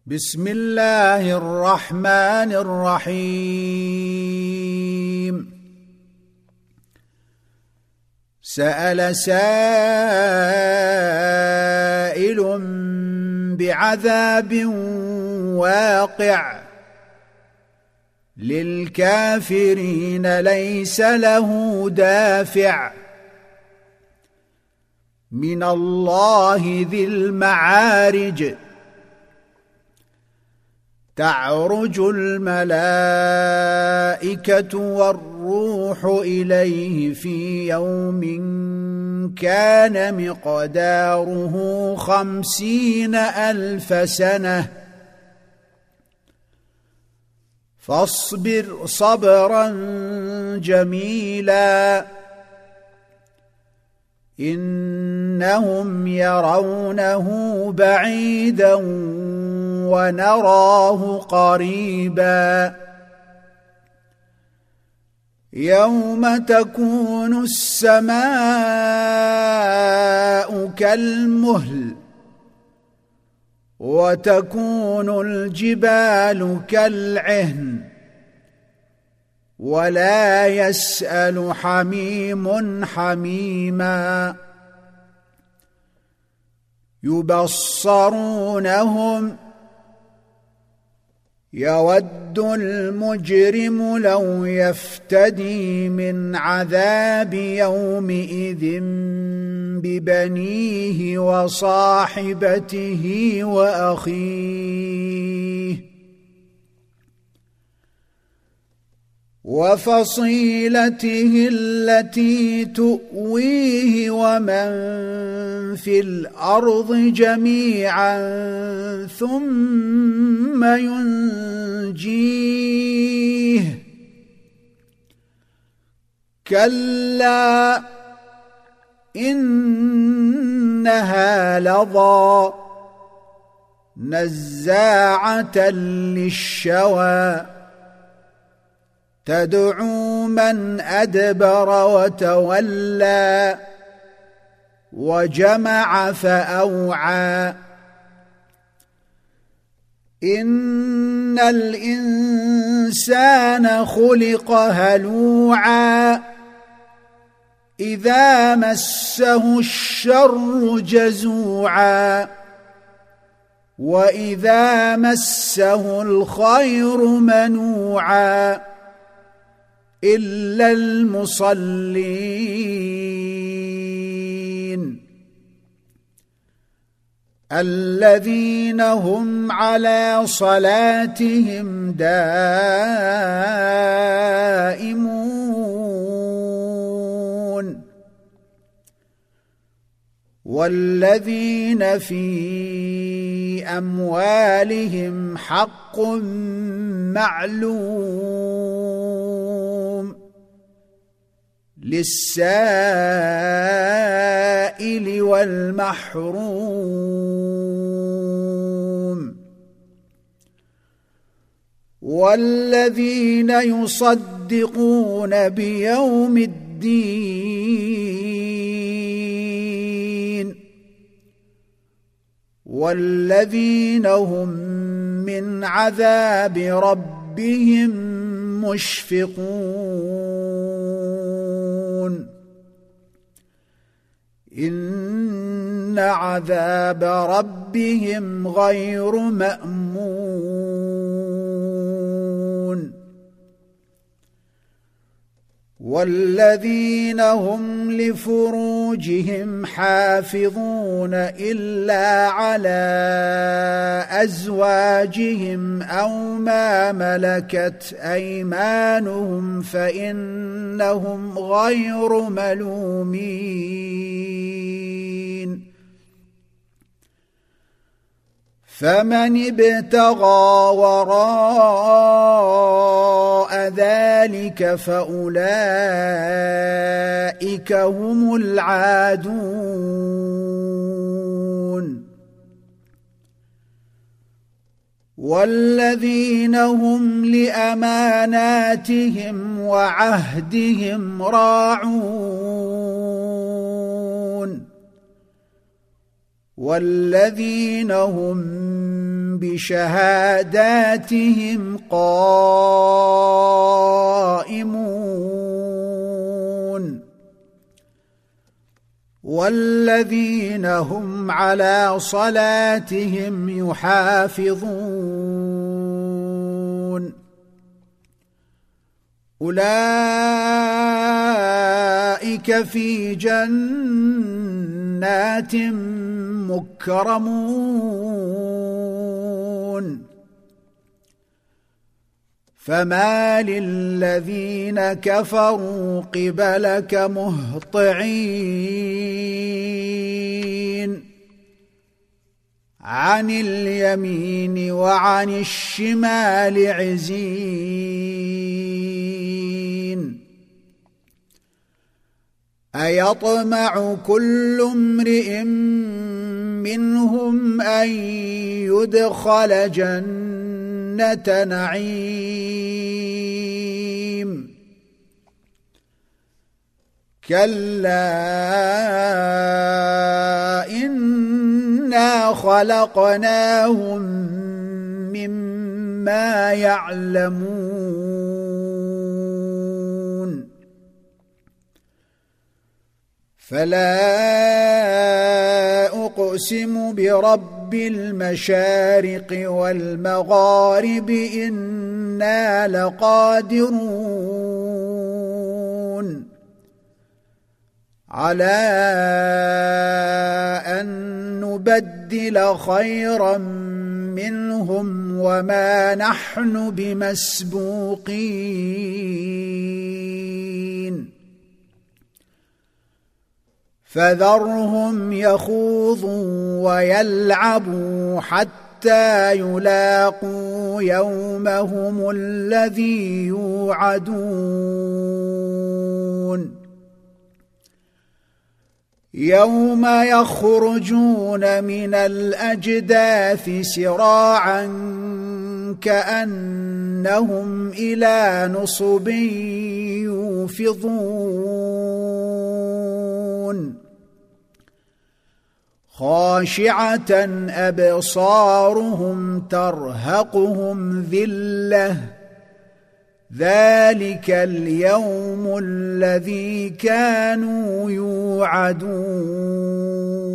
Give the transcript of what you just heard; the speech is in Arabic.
بسم الله الرحمن الرحيم. سأل سائل بعذاب واقع للكافرين ليس له دافع من الله ذي المعارج. تعرج الملائكة والروح إليه في يوم كان مقداره 50,000 سنة فاصبر صبرا جميلا إنهم يرونه بعيدا ونراه قريبا يوم تكون السماء كالمهل وتكون الجبال كالعهن ولا يسأل حميم حميما يبصرونهم يود المجرم لو يفتدي من عذاب يومئذ ببنيه وصاحبته وأخيه وفصيلته التي تؤويه ومن في الأرض جميعا ثم ينجيه كلا إنها لظى نزاعة للشوى تدعو من أدبر وتولى وجمع فأوعى إن الإنسان خلق هلوعا إذا مسه الشر جزوعا وإذا مسه الخير منوعا إلا المصلين الذين هم على صلاتهم دائمون والذين في أموالهم حق معلوم للسائل والمحروم والذين يصدقون بيوم الدين والذين هم من عذاب ربهم مشفقون إن عذاب ربهم غير مأمون والذين هم لفروجهم حافظون إلا على أزواجهم أو ما ملكت أيمانهم فإنهم غير ملومين فمن ابتغى وراء ذلك فأولئك هم العادون والذين هم لأماناتهم وعهدهم راعون والذين هم بشهاداتهم قائمون والذين هم على صلاتهم يحافظون أولئك في جنات مكرمون فما للذين كفروا قبلك مهطعين عن اليمين وعن الشمال عزين أيطمع كل امرئ منهم أن يدخل جنة نعيم كلا إنا خلقناهم مما يعلمون فلا أقسم برب المشارق والمغارب إنا لقادرون على أن نبدل خيرا منهم وما نحن بمسبوقين فذرهم يخوضوا ويلعبوا حتى يلاقوا يومهم الذي يوعدون يوم يخرجون من الأجداث سراعا كأنهم إلى نصب يوفضون خاشعة أبصارهم ترهقهم ذلة ذلك اليوم الذي كانوا يوعدون